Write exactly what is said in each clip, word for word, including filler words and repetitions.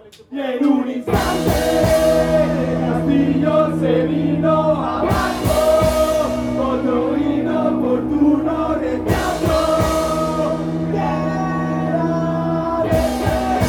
Y en un instante el castillo se vino abajo, otro inoportuno retraso que era de esperar.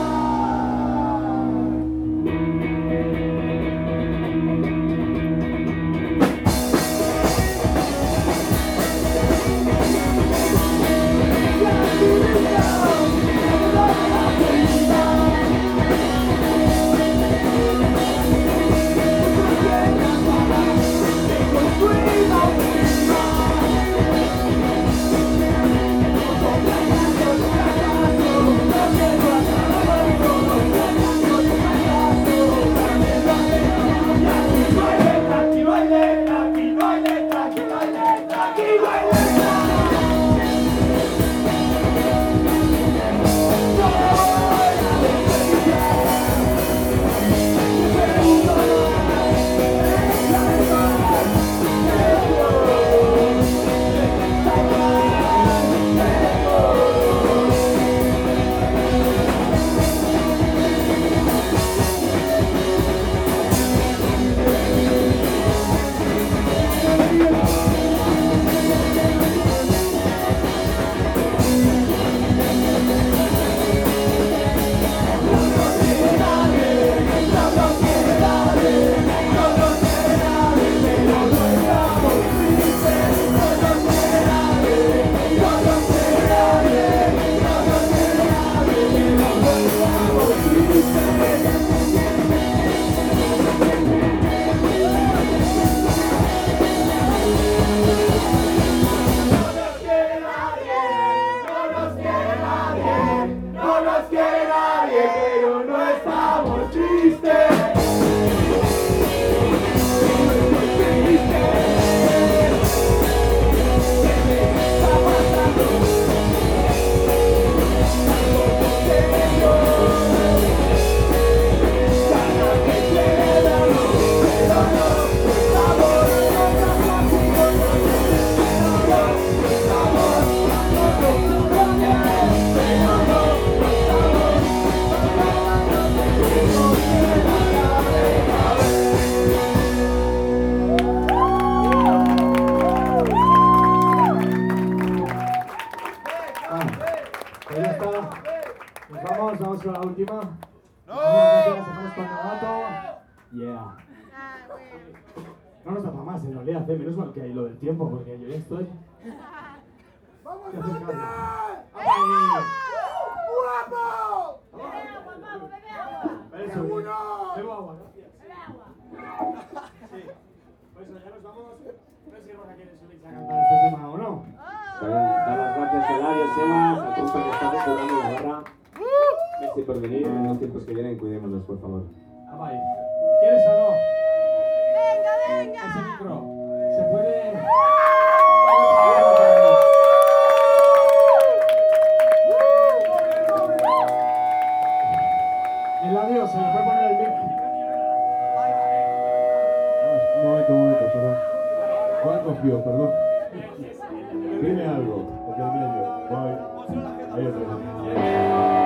Vamos con la última. ¡No! Hacemos con Navato. Yeah. No nos da para más en realidad, ¿eh? Menos mal que hay lo del tiempo, porque yo ya estoy. ¡Vamos, Marte! ¡Guapo! Bebe agua, vamos, bebe agua. Eso, ¡Uno! bebo agua, ¿no? Bebe agua. Sí. Pues ya nos vamos. No sé si Rosa quiere subirse a cantar este tema o no. También dar las gracias a Eladio, Sebas, a todos los que están jugando la barra. Merci por venir, en los tiempos que vienen, cuidémonos, por favor. Ah, vale. ¿Quieres o no? Venga, venga. Ese micro. Se puede. Eladio, se le puede poner el micro. Un momento, un momento, perdón. Juan confío, perdón. Dime algo, porque el medio. Voy. Ahí otra vez.